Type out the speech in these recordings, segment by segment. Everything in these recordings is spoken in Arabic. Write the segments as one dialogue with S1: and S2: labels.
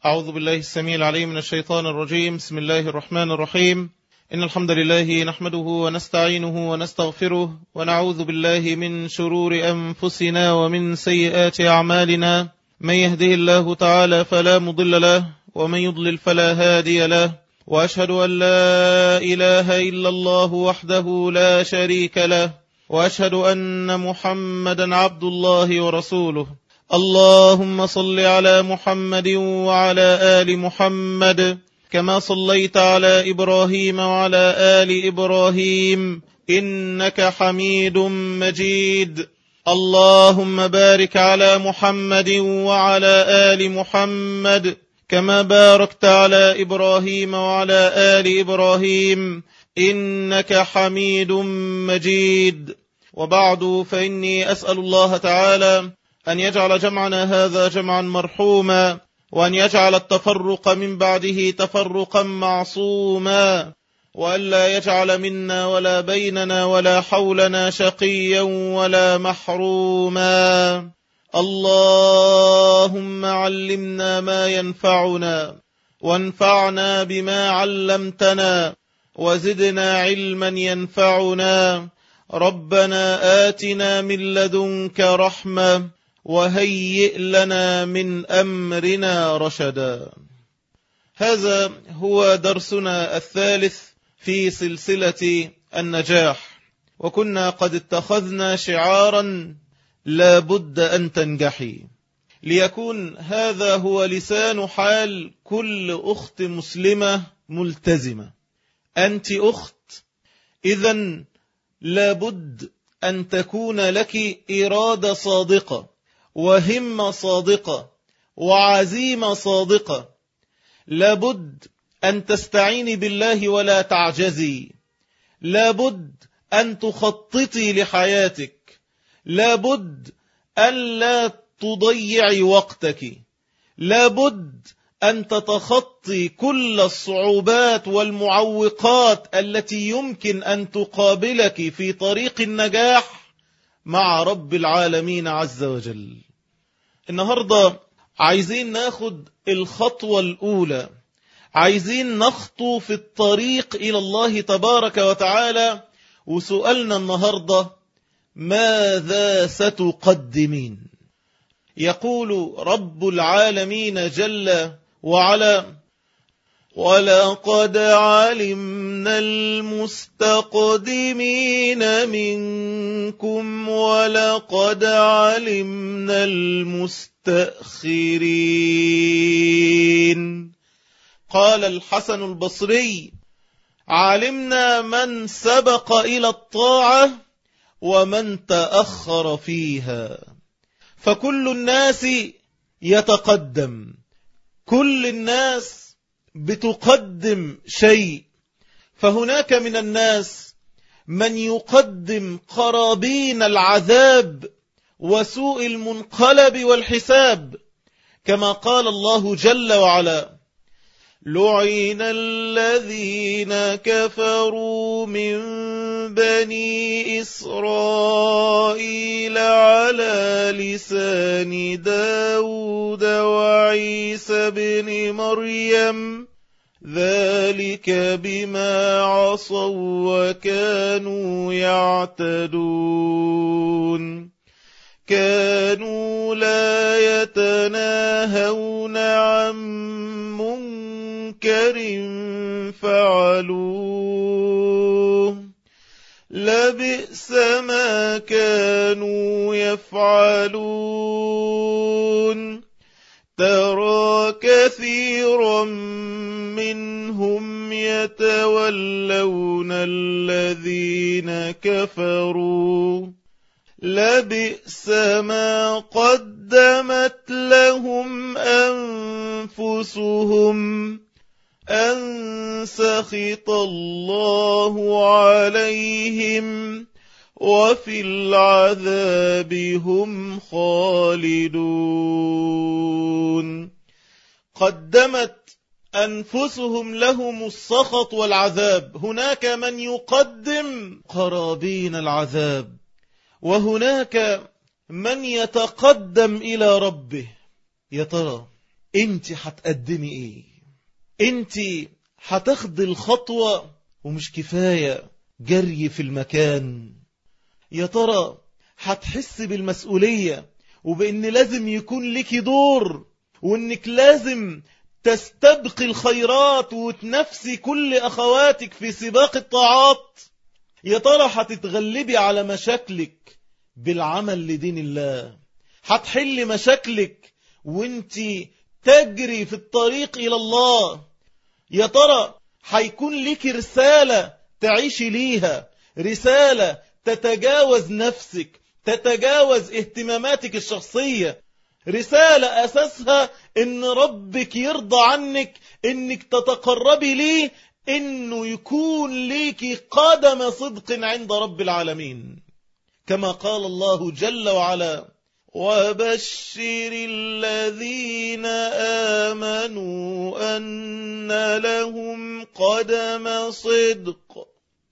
S1: أعوذ بالله السميع العليم من الشيطان الرجيم. بسم الله الرحمن الرحيم. إن الحمد لله نحمده ونستعينه ونستغفره ونعوذ بالله من شرور أنفسنا ومن سيئات أعمالنا. من يهده الله تعالى فلا مضل له ومن يضلل فلا هادي له، وأشهد أن لا إله إلا الله وحده لا شريك له، وأشهد أن محمدا عبد الله ورسوله. اللهم صل على محمد وعلى آل محمد كما صليت على إبراهيم وعلى آل إبراهيم إنك حميد مجيد. اللهم بارك على محمد وعلى آل محمد كما باركت على إبراهيم وعلى آل إبراهيم إنك حميد مجيد. وبعد، فإني أسأل الله تعالى أن يجعل جمعنا هذا جمعا مرحوما، وأن يجعل التفرق من بعده تفرقا معصوما، وألا يجعل منا ولا بيننا ولا حولنا شقيا ولا محروما. اللهم علمنا ما ينفعنا وانفعنا بما علمتنا وزدنا علما ينفعنا. ربنا آتنا من لدنك رحمة وهيئ لنا من أمرنا رشدا. هذا هو درسنا الثالث في سلسلة النجاح، وكنا قد اتخذنا شعارا لا بد أن تنجحي، ليكون هذا هو لسان حال كل أخت مسلمة ملتزمة. أنت أخت، إذن لا بد أن تكون لك إرادة صادقة وهمة صادقة وعزيمة صادقة. لابد أن تستعيني بالله ولا تعجزي. لابد أن تخططي لحياتك. لابد أن لا تضيعي وقتك. لابد أن تتخطي كل الصعوبات والمعوقات التي يمكن أن تقابلك في طريق النجاح مع رب العالمين عز وجل. النهاردة عايزين ناخد الخطوة الأولى، عايزين نخطو في الطريق إلى الله تبارك وتعالى. وسؤالنا النهاردة: ماذا ستقدمين؟ يقول رب العالمين جل وعلا: ولقد علمنا المستقدمين منكم ولقد علمنا المستأخرين. قال الحسن البصري: علمنا من سبق إلى الطاعة ومن تأخر فيها. فكل الناس يتقدم، كل الناس بتقدم شيء. فهناك من الناس من يقدم قرابين العذاب وسوء المنقلب والحساب، كما قال الله جل وعلا: لعن الذين كفروا من بني إسرائيل على لسان داود وعيسى بن مريم ذلك بما عصوا وكانوا يعتدون كانوا لا يتناهون عن منكر فعلوه لبئس ما كانوا يفعلون ترى كثيرا منهم يتولون الذين كفروا لبئس ما قدمت لهم أنفسهم أن سخط الله عليهم وفي العذاب هم خالدون. قدمت أنفسهم لهم السخط والعذاب. هناك من يقدم قرابين العذاب، وهناك من يتقدم إلى ربه. يا ترى انت هتقدمي ايه؟ انت هتاخدي الخطوة ومش كفاية جري في المكان. يا ترى هتحس بالمسؤولية وبإن لازم يكون لك دور، وإنك لازم تستبقي الخيرات وتنفسي كل أخواتك في سباق الطاعات. يا ترى هتتغلبي على مشاكلك بالعمل لدين الله، هتحل مشاكلك وانت تجري في الطريق إلى الله. يا ترى هيكون لك رسالة تعيشي ليها، رسالة تتجاوز نفسك، تتجاوز اهتماماتك الشخصية، رسالة أساسها إن ربك يرضى عنك، إنك تتقربي ليه، إنه يكون ليك قدم صدق عند رب العالمين. كما قال الله جل وعلا: وبشر الذين آمنوا أن لهم قدم صدق،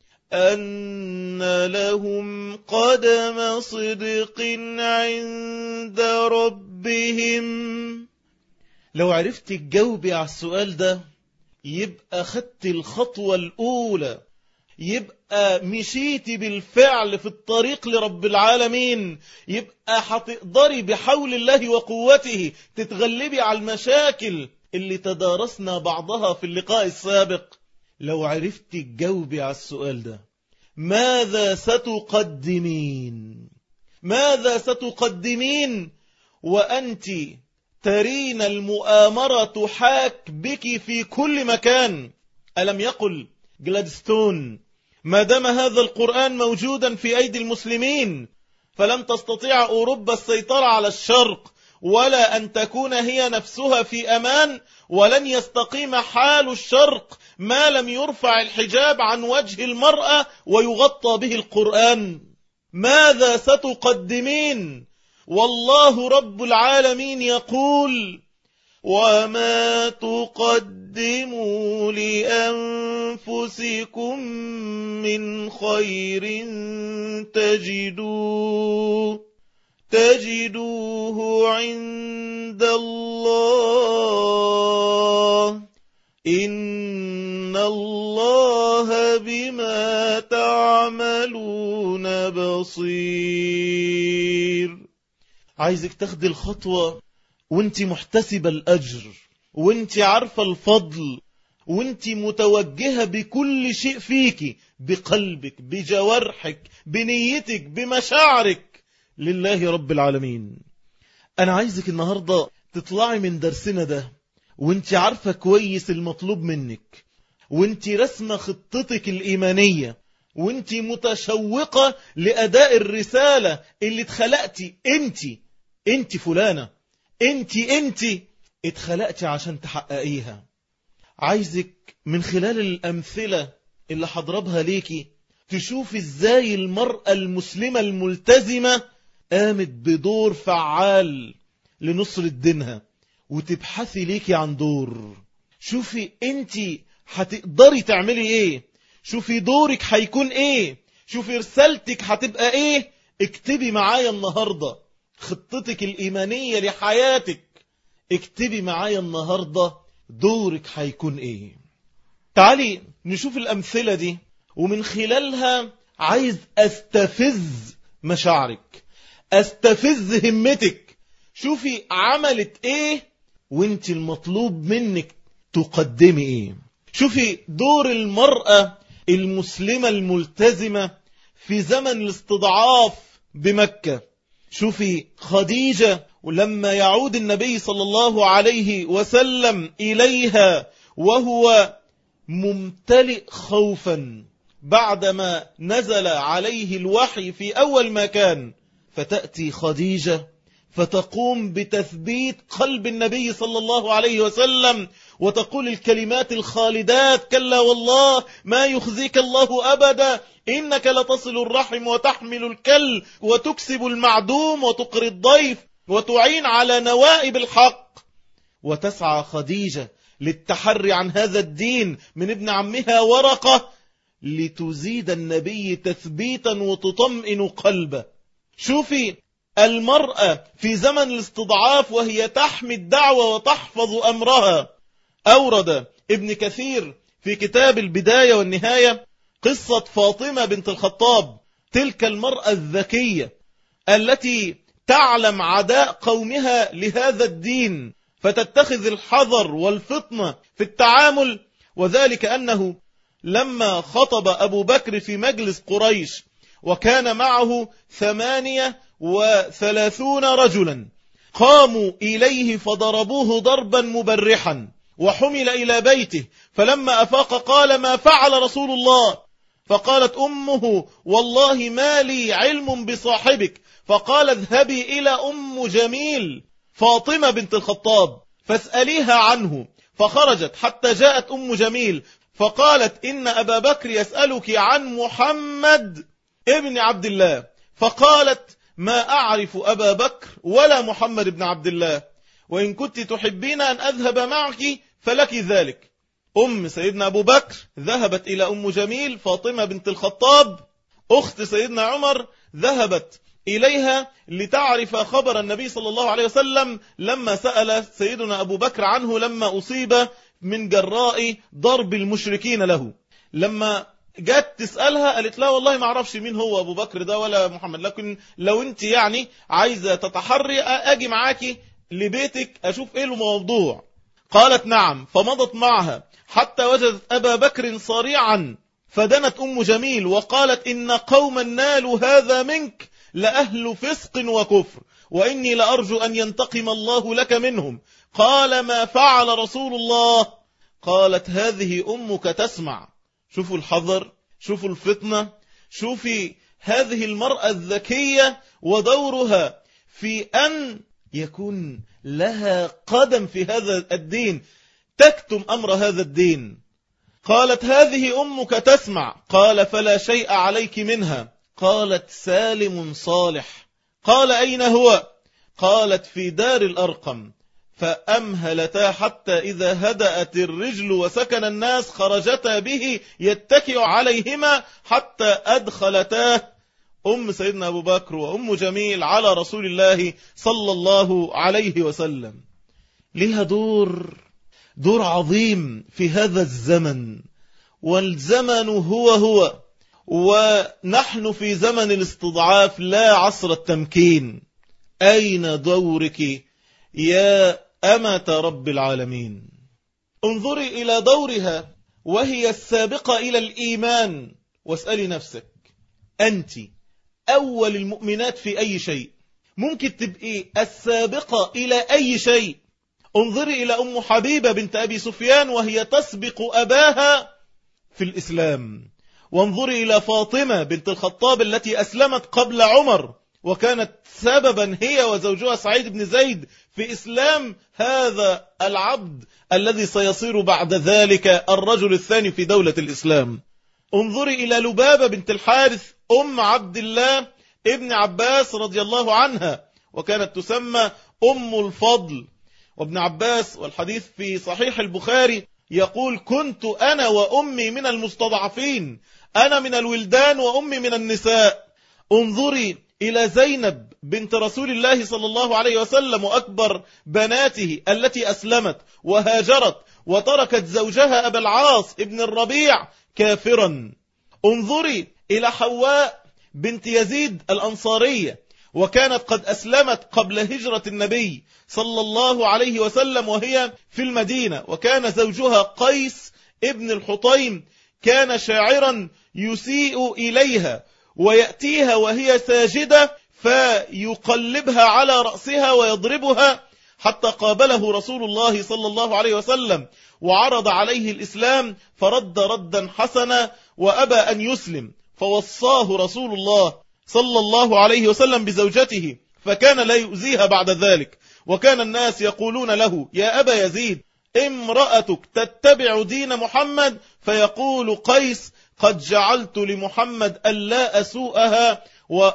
S1: أن لهم قدم صدق عند ربهم. لو عرفت تجاوبي على السؤال ده يبقى خدت الخطوة الأولى، يبقى مشيتي بالفعل في الطريق لرب العالمين، يبقى هتقدري بحول الله وقوته تتغلبي على المشاكل اللي تدارسنا بعضها في اللقاء السابق. لو عرفت تجاوبي على السؤال ده، ماذا ستقدمين؟ ماذا ستقدمين وأنت ترين المؤامرة تحاك بك في كل مكان؟ ألم يقل جلادستون: ما دام هذا القرآن موجودا في أيدي المسلمين فلن تستطيع أوروبا السيطرة على الشرق، ولا أن تكون هي نفسها في أمان، ولن يستقيم حال الشرق ما لم يرفع الحجاب عن وجه المرأة ويغطى به القرآن. ماذا ستقدمين؟ والله رب العالمين يقول: وما تقدموا لأنفسكم من خير تجدوه عند الله إن الله بما تعملون بصير. عايزك تاخدي الخطوة وانت محتسبة الأجر، وانت عارفة الفضل، وانت متوجهة بكل شيء فيك، بقلبك، بجوارحك، بنيتك، بمشاعرك لله رب العالمين. أنا عايزك النهاردة تطلعي من درسنا ده وانت عارفة كويس المطلوب منك، وانت رسمة خطتك الإيمانية، وانت متشوقة لأداء الرسالة اللي اتخلقتي. انت فلانة، انت اتخلقتي عشان تحققيها. عايزك من خلال الأمثلة اللي هضربها ليكي تشوف ازاي المرأة المسلمة الملتزمة قامت بدور فعال لنصرة دينها، وتبحثي ليكي عن دور. شوفي انت هتقدري تعملي ايه، شوفي دورك هيكون ايه، شوفي رسالتك هتبقى ايه. اكتبي معايا النهاردة خطتك الإيمانية لحياتك، اكتبي معايا النهاردة دورك هيكون ايه. تعالي نشوف الأمثلة دي، ومن خلالها عايز استفز مشاعرك، استفز همتك. شوفي عملت ايه وانت المطلوب منك تقدمي ايه. شوفي دور المرأة المسلمة الملتزمة في زمن الاستضعاف بمكة. شوفي خديجة ولما يعود النبي صلى الله عليه وسلم إليها وهو ممتلئ خوفا بعدما نزل عليه الوحي في أول ما كان، فتأتي خديجة فتقوم بتثبيت قلب النبي صلى الله عليه وسلم وتقول الكلمات الخالدات: كلا والله ما يخزيك الله أبدا إنك لتصل الرحم وتحمل الكل وتكسب المعدوم وتقري الضيف وتعين على نوائب الحق. وتسعى خديجة للتحري عن هذا الدين من ابن عمها ورقة لتزيد النبي تثبيتا وتطمئن قلبه. شوفي المرأة في زمن الاستضعاف وهي تحمي الدعوة وتحفظ أمرها. أورد ابن كثير في كتاب البداية والنهاية قصة فاطمة بنت الخطاب، تلك المرأة الذكية التي تعلم عداء قومها لهذا الدين فتتخذ الحذر والفطنة في التعامل. وذلك أنه لما خطب أبو بكر في مجلس قريش وكان معه 38 رجلا، قاموا إليه فضربوه ضربا مبرحا وحمل إلى بيته، فلما أفاق قال: ما فعل رسول الله؟ فقالت أمه: والله ما لي علم بصاحبك. فقال: اذهبي إلى أم جميل فاطمة بنت الخطاب فاسأليها عنه. فخرجت حتى جاءت أم جميل فقالت: إن أبا بكر يسألك عن محمد ابن عبد الله. فقالت: ما أعرف أبا بكر ولا محمد بن عبد الله، وإن كنت تحبين أن أذهب معك فلك ذلك. أم سيدنا أبو بكر ذهبت إلى أم جميل فاطمة بنت الخطاب أخت سيدنا عمر، ذهبت إليها لتعرف خبر النبي صلى الله عليه وسلم لما سأل سيدنا أبو بكر عنه لما أصيب من جراء ضرب المشركين له. لما جت تسألها قالت لا والله ما أعرفش مين هو أبو بكر ده ولا محمد، لكن لو أنت يعني عايزة تتحري أجي معاكي لبيتك أشوف إيه الموضوع. قالت نعم، فمضت معها حتى وجدت أبا بكر صريعا، فدنت أم جميل وقالت: إن قوما نالوا هذا منك لأهل فسق وكفر، وإني لأرجو أن ينتقم الله لك منهم. قال: ما فعل رسول الله؟ قالت: هذه أمك تسمع. شوفوا الحذر، شوفوا الفتنة، شوفي هذه المرأة الذكية ودورها في أن يكون لها قدم في هذا الدين، تكتم أمر هذا الدين. قالت: هذه أمك تسمع. قال: فلا شيء عليك منها. قالت: سالم صالح. قال: أين هو؟ قالت: في دار الأرقم. فأمهلتا حتى إذا هدأت الرجل وسكن الناس خرجتا به يتكئ عليهما حتى أدخلتاه أم سيدنا أبو بكر وأم جميل على رسول الله صلى الله عليه وسلم. لها دور عظيم في هذا الزمن، والزمن هو ونحن في زمن الاستضعاف لا عصر التمكين. أين دورك يا أمة رب العالمين؟ انظري إلى دورها وهي السابقة إلى الإيمان، واسألي نفسك أنت أول المؤمنات في أي شيء، ممكن تبقي السابقة إلى أي شيء. انظري إلى أم حبيبة بنت أبي سفيان وهي تسبق أباها في الإسلام، وانظري إلى فاطمة بنت الخطاب التي أسلمت قبل عمر وكانت سببا هي وزوجها سعيد بن زيد في إسلام هذا العبد الذي سيصير بعد ذلك الرجل الثاني في دولة الإسلام. انظري إلى لبابة بنت الحارث أم عبد الله ابن عباس رضي الله عنها، وكانت تسمى أم الفضل. وابن عباس والحديث في صحيح البخاري يقول: كنت أنا وأمي من المستضعفين، أنا من الولدان وأمي من النساء. انظري إلى زينب بنت رسول الله صلى الله عليه وسلم وأكبر بناته التي أسلمت وهاجرت وتركت زوجها أبا العاص ابن الربيع كافرا. انظري إلى حواء بنت يزيد الأنصارية، وكانت قد أسلمت قبل هجرة النبي صلى الله عليه وسلم وهي في المدينة، وكان زوجها قيس ابن الحطيم كان شاعرا يسيء إليها ويأتيها وهي ساجدة فيقلبها على رأسها ويضربها، حتى قابله رسول الله صلى الله عليه وسلم وعرض عليه الإسلام فرد ردا حسنا وأبى أن يسلم، فوصاه رسول الله صلى الله عليه وسلم بزوجته فكان لا يؤذيها بعد ذلك. وكان الناس يقولون له: يا أبا يزيد، امرأتك تتبع دين محمد؟ فيقول قيس: قد جعلت لمحمد ألا أسوءها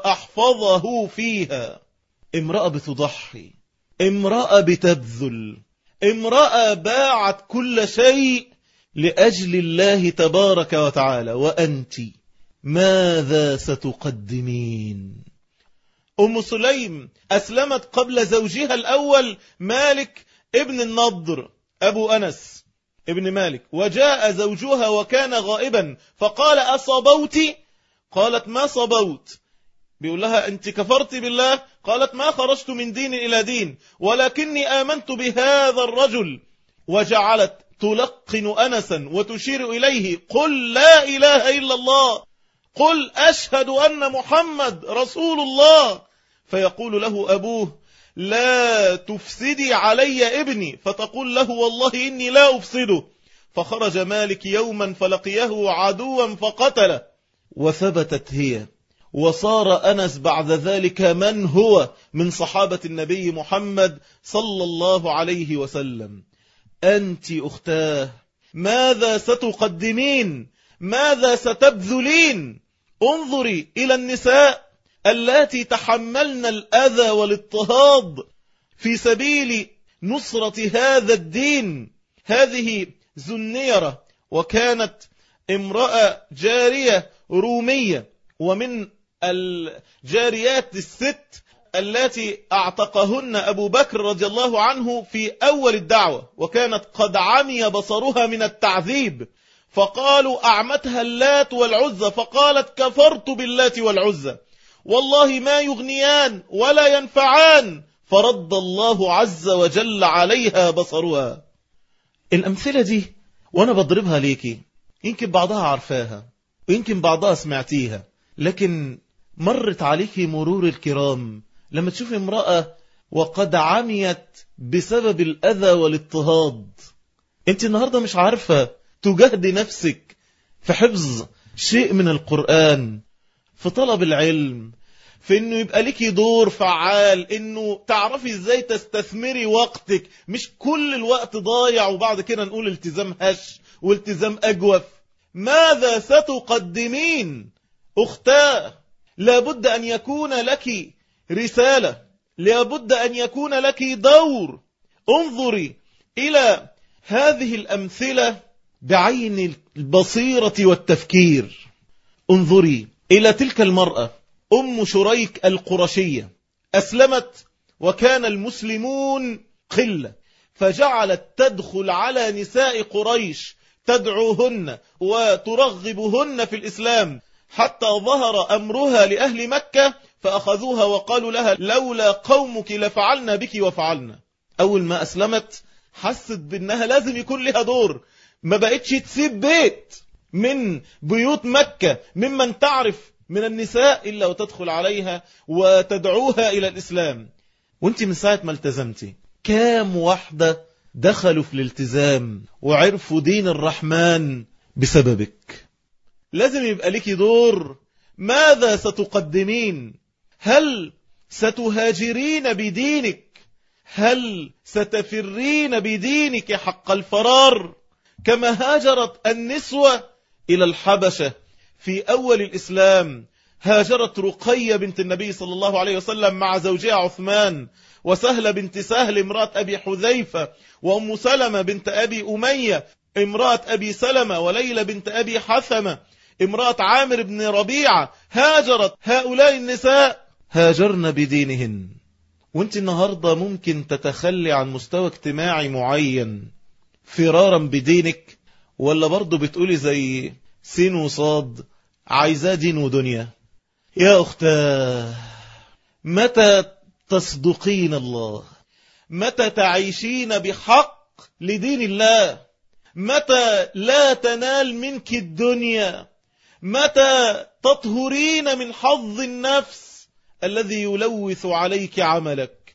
S1: وأحفظه فيها. امرأة بتضحي، امرأة بتبذل، امرأة باعت كل شيء لأجل الله تبارك وتعالى. وأنت ماذا ستقدمين؟ أم سليم أسلمت قبل زوجها الأول مالك ابن النضر أبو أنس ابن مالك، وجاء زوجها وكان غائبا فقال أصبوت؟ قالت ما صبوت. بيقول لها أنت كفرت بالله؟ قالت ما خرجت من دين إلى دين، ولكني آمنت بهذا الرجل. وجعلت تلقن أنسا وتشير إليه قل لا إله إلا الله، قل أشهد أن محمد رسول الله. فيقول له أبوه لا تفسدي علي ابني، فتقول له والله إني لا أفسده. فخرج مالك يوما فلقيه عدوا فقتله، وثبتت هي، وصار أنس بعد ذلك من هو من صحابة النبي محمد صلى الله عليه وسلم. أنت أختاه ماذا ستقدمين؟ ماذا ستبذلين؟ انظري إلى النساء التي تحملن الأذى والاضطهاد في سبيل نصرة هذا الدين. هذه زنيرة، وكانت امرأة جارية رومية، ومن الجاريات الست التي اعتقهن أبو بكر رضي الله عنه في أول الدعوة، وكانت قد عمي بصرها من التعذيب، فقالوا أعمتها اللات والعزى، فقالت كفرت باللات والعزى والله ما يغنيان ولا ينفعان، فرد الله عز وجل عليها بصرها. الأمثلة دي وأنا بضربها ليكي يمكن بعضها عارفاها ويمكن بعضها سمعتيها، لكن مرت عليكي مرور الكرام لما تشوف امرأة وقد عميت بسبب الأذى والاضطهاد. انت النهاردة مش عارفة تجاهدي نفسك في حفظ شيء من القرآن، في طلب العلم، في انه يبقى ليكي دور فعال، انه تعرفي ازاي تستثمري وقتك، مش كل الوقت ضايع وبعد كده نقول التزام هش والتزام أجوف. ماذا ستقدمين أختاه؟ لابد أن يكون لك رسالة، لابد أن يكون لك دور. انظري إلى هذه الأمثلة بعين البصيرة والتفكير. انظري إلى تلك المرأة أم شريك القرشية، أسلمت وكان المسلمون قلة، فجعلت تدخل على نساء قريش تدعوهن وترغبهن في الإسلام، حتى ظهر أمرها لأهل مكة فأخذوها وقالوا لها لولا قومك لفعلنا بك وفعلنا. أول ما أسلمت حست بأنها لازم يكون لها دور، ما بقتش تسيب بيت من بيوت مكة ممن تعرف من النساء إلا وتدخل عليها وتدعوها إلى الإسلام. وانت من ساعة ما التزمتي كام واحدة دخلوا في الالتزام وعرفوا دين الرحمن بسببك؟ لازم يبقى لك دور. ماذا ستقدمين؟ هل ستهاجرين بدينك؟ هل ستفرين بدينك حق الفرار كما هاجرت النسوة إلى الحبشة في أول الإسلام؟ هاجرت رقية بنت النبي صلى الله عليه وسلم مع زوجها عثمان، وسهلة بنت سهل امرأة أبي حذيفة، وأم سلمة بنت أبي أمية امرأة أبي سلمة، وليلى بنت أبي حثمة امرأة عامر بن ربيعة. هاجرت هؤلاء النساء، هاجرن بدينهن. وانت النهاردة ممكن تتخلي عن مستوى اجتماعي معين فرارا بدينك، ولا برضو بتقولي زي سين وصاد عايزاه دين ودنيا؟ يا أختاه، متى تصدقين الله؟ متى تعيشين بحق لدين الله؟ متى لا تنال منك الدنيا؟ متى تطهرين من حظ النفس الذي يلوث عليك عملك؟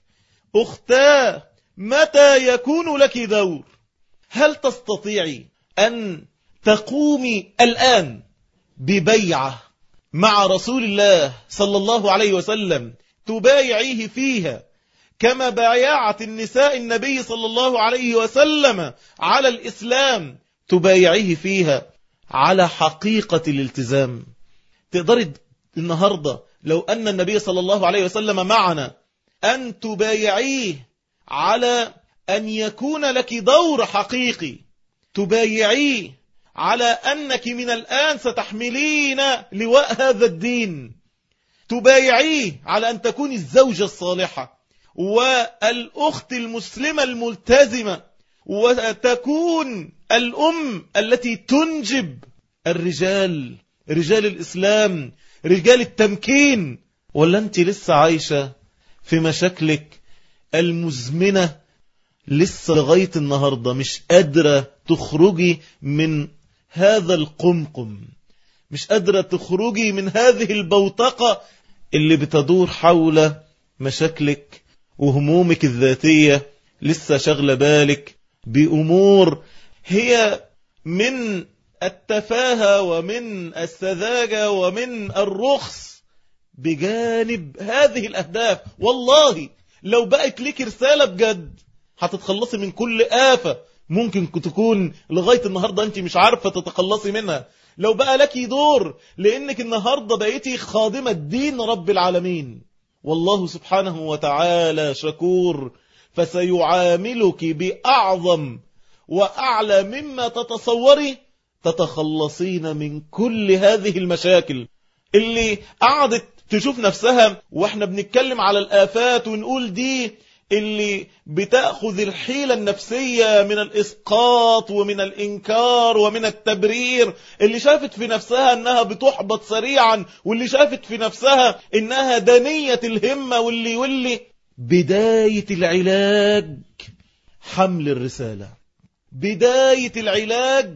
S1: أختاه، متى يكون لك دور؟ هل تستطيعي أن تقومي الآن ببيعة مع رسول الله صلى الله عليه وسلم تبايعيه فيها كما بايعت النساء النبي صلى الله عليه وسلم على الإسلام، تبايعيه فيها على حقيقة الالتزام؟ تقدري النهاردة لو أن النبي صلى الله عليه وسلم معنا أن تبايعيه على أن يكون لك دور حقيقي، تبايعيه على أنك من الآن ستحملين لواء هذا الدين، تبايعيه على أن تكون الزوجة الصالحة والأخت المسلمة الملتزمة، وتكون الأم التي تنجب الرجال، رجال الإسلام، رجال التمكين؟ ولا أنت لسه عايشة في مشاكلك المزمنة لسه لغاية النهاردة مش قادرة تخرجي من هذا القمقم، مش قادرة تخرجي من هذه البوتقة اللي بتدور حول مشاكلك وهمومك الذاتية؟ لسه شغلة بالك بأمور هي من التفاهة ومن السذاجة ومن الرخص بجانب هذه الأهداف. والله لو بقت لك رسالة بجد هتتخلصي من كل آفة ممكن تكون لغاية النهاردة أنت مش عارفة تتخلصي منها. لو بقى لك دور لأنك النهاردة بقيتي خادمة دين رب العالمين، والله سبحانه وتعالى شكور، فسيعاملك بأعظم وأعلى مما تتصوري، تتخلصين من كل هذه المشاكل اللي قعدت تشوف نفسها. واحنا بنتكلم على الآفات ونقول دي اللي بتأخذ الحيلة النفسية من الإسقاط ومن الإنكار ومن التبرير، اللي شافت في نفسها أنها بتحبط سريعا، واللي شافت في نفسها أنها دنية الهمة، واللي بداية العلاج حمل الرسالة، بداية العلاج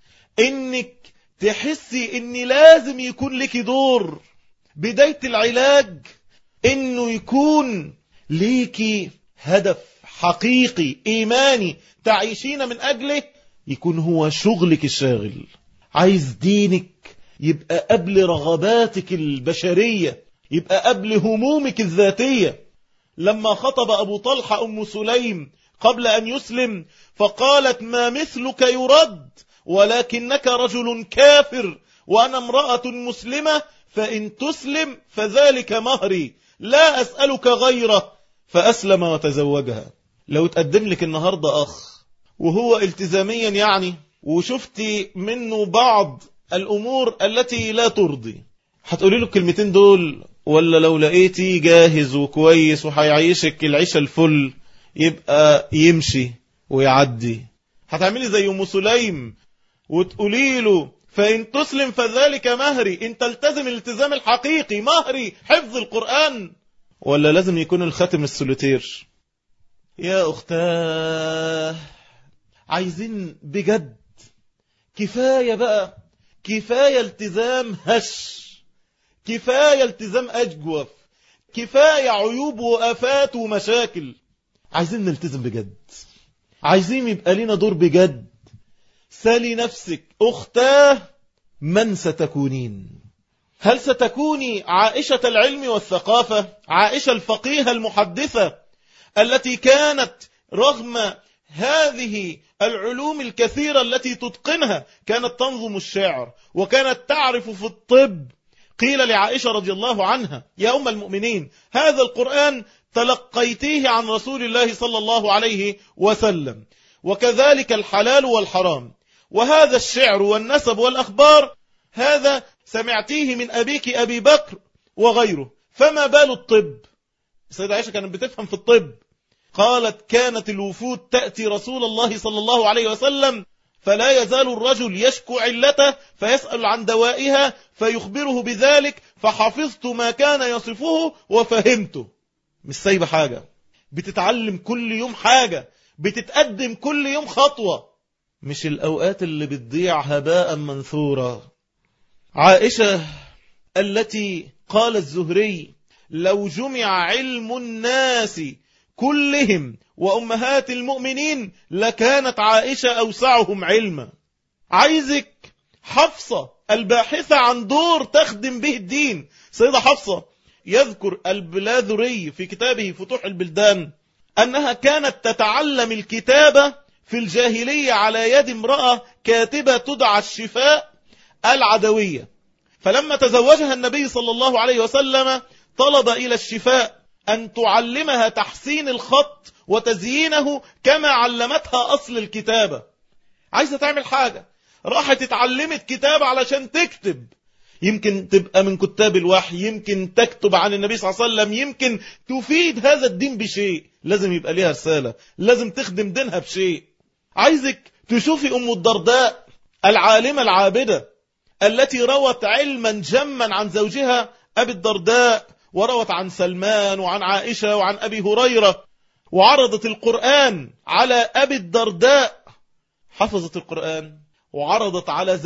S1: إنك تحسي إن لازم يكون لك دور، بداية العلاج إنه يكون ليكي هدف حقيقي إيماني تعيشين من أجله، يكون هو شغلك الشاغل. عايز دينك يبقى قبل رغباتك البشرية، يبقى قبل همومك الذاتية. لما خطب أبو طلحة أم سليم قبل أن يسلم فقالت: ما مثلك يرد ولكنك رجل كافر وأنا امرأة مسلمة، فإن تسلم فذلك مهري لا أسألك غيره، فأسلم وتزوجها. لو تقدم لك النهاردة أخ وهو التزاميا يعني وشفتي منه بعض الأمور التي لا ترضي، هتقولي له الكلمتين دول؟ ولا لو لقيتي جاهز وكويس وهيعيشك العيشة الفل يبقى يمشي ويعدي، هتعملي زي أم سليم وتقولي له: فإن تسلم فذلك مهري، إن تلتزم الالتزام الحقيقي مهري حفظ القرآن؟ ولا لازم يكون الختم السوليتير؟ يا أختاه، عايزين بجد كفاية بقى، كفاية التزام هش، كفاية التزام أجوف، كفاية عيوب وآفات ومشاكل. عايزين نلتزم بجد، عايزين يبقى لنا دور بجد. سالي نفسك أختاه، من ستكونين؟ هل ستكوني عائشة العلم والثقافة، عائشة الفقيهة المحدثة التي كانت رغم هذه العلوم الكثيرة التي تتقنها كانت تنظم الشعر وكانت تعرف في الطب؟ قيل لعائشة رضي الله عنها: يا أم المؤمنين، هذا القرآن تلقيتيه عن رسول الله صلى الله عليه وسلم، وكذلك الحلال والحرام، وهذا الشعر والنسب والأخبار هذا سمعتيه من أبيك أبي بكر وغيره، فما بال الطب؟ السيدة عائشة كانت بتفهم في الطب. قالت: كانت الوفود تأتي رسول الله صلى الله عليه وسلم فلا يزال الرجل يشكو علته فيسأل عن دوائها فيخبره بذلك، فحفظت ما كان يصفه وفهمته. مش سايبة حاجة، بتتعلم كل يوم حاجة، بتتقدم كل يوم خطوة، مش الأوقات اللي بتضيع هباء منثورا. عائشة التي قال الزهري: لو جمع علم الناس كلهم وأمهات المؤمنين لكانت عائشة أوسعهم علما. عايزك حفصة الباحثة عن دور تخدم به الدين. سيدة حفصة يذكر البلاذري في كتابه فتوح البلدان أنها كانت تتعلم الكتابة في الجاهلية على يد امرأة كاتبة تدعى الشفاء العدوية، فلما تزوجها النبي صلى الله عليه وسلم طلب إلى الشفاء أن تعلمها تحسين الخط وتزيينه كما علمتها أصل الكتابة. عايزة تعمل حاجة، راحت اتعلمت كتابة علشان تكتب. يمكن تبقى من كتاب الوحي، يمكن تكتب عن النبي صلى الله عليه وسلم، يمكن تفيد هذا الدين بشيء. لازم يبقى ليها رسالة، لازم تخدم دينها بشيء. عايزك تشوفي أم الدرداء العالمة العابدة التي روت علما جما عن زوجها أبي الدرداء، وروت عن سلمان وعن عائشة وعن أبي هريرة، وعرضت القرآن على أبي الدرداء، حفظت القرآن وعرضت على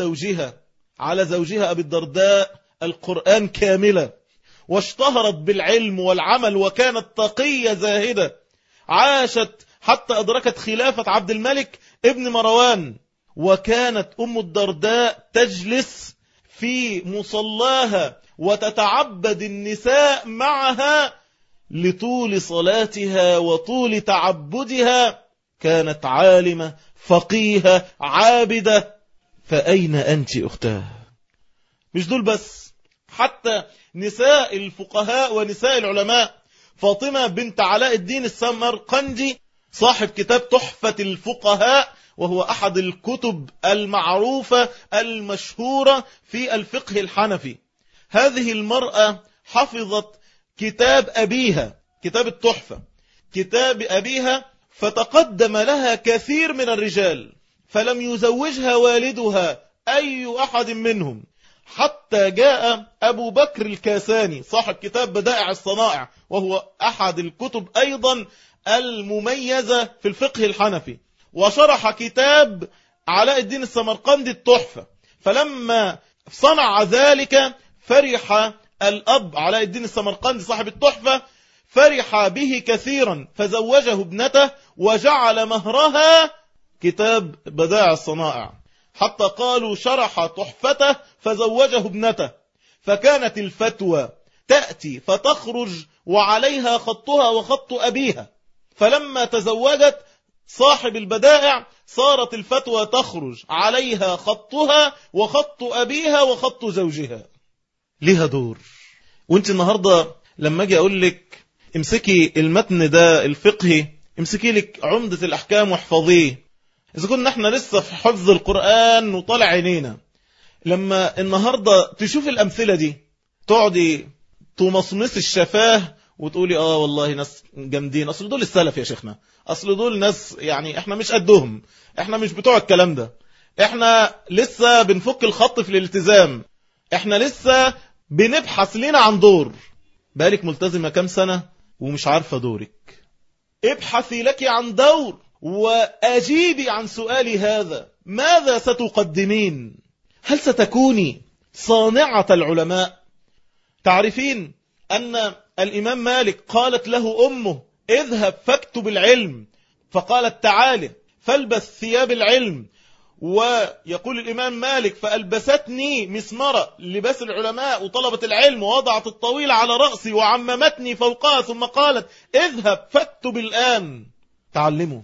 S1: زوجها أبي الدرداء القرآن كاملة، واشتهرت بالعلم والعمل، وكانت تقية زاهدة، عاشت حتى أدركت خلافة عبد الملك ابن مروان. وكانت أم الدرداء تجلس في مصلاها وتتعبد النساء معها لطول صلاتها وطول تعبدها. كانت عالمة فقيهة عابدة. فأين أنت أختاه؟ مش دول بس، حتى نساء الفقهاء ونساء العلماء. فاطمة بنت علاء الدين السمرقندي صاحب كتاب تحفة الفقهاء، وهو أحد الكتب المعروفة المشهورة في الفقه الحنفي. هذه المرأة حفظت كتاب أبيها، كتاب التحفة، كتاب أبيها، فتقدم لها كثير من الرجال، فلم يزوجها والدها أي أحد منهم، حتى جاء أبو بكر الكاساني صاحب كتاب بدائع الصنائع، وهو أحد الكتب أيضا المميزة في الفقه الحنفي، وشرح كتاب علاء الدين السمرقندي التحفة. فلما صنع ذلك فرح الأب علاء الدين السمرقندي صاحب التحفة، فرح به كثيرا، فزوجه ابنته وجعل مهرها كتاب بدائع الصنائع، حتى قالوا شرح تحفته فزوجه ابنته. فكانت الفتوى تأتي فتخرج وعليها خطها وخط أبيها، فلما تزوجت صاحب البدائع صارت الفتوى تخرج عليها خطها وخط أبيها وخط زوجها. ليها دور. وانت النهاردة لما اجي اقول لك امسكي المتن ده الفقهي، امسكي لك عمدة الأحكام واحفظيه، إذا كنا احنا لسه في حفظ القرآن وطالع عينينا، لما النهاردة تشوف الأمثلة دي تقعدي تمصمص الشفاه وتقولي والله ناس جامدين، أصل دول السلف يا شيخنا، أصل دول ناس يعني احنا مش قدهم، احنا مش بتوع الكلام ده، احنا لسه بنفك الخط في الالتزام، احنا لسه بنبحث لنا عن دور. بالك ملتزمة كام سنة ومش عارفة دورك؟ ابحثي لك عن دور وأجيبي عن سؤالي هذا، ماذا ستقدمين؟ هل ستكوني صانعة العلماء؟ تعرفين أن الإمام مالك قالت له أمه اذهب فاكتب العلم، فقالت تعالى فالبس ثياب العلم. ويقول الإمام مالك فألبستني مسمرة لباس العلماء وطلبة العلم، ووضعت الطويل على رأسي وعممتني فوقها، ثم قالت اذهب فاكتب الآن تعلموا.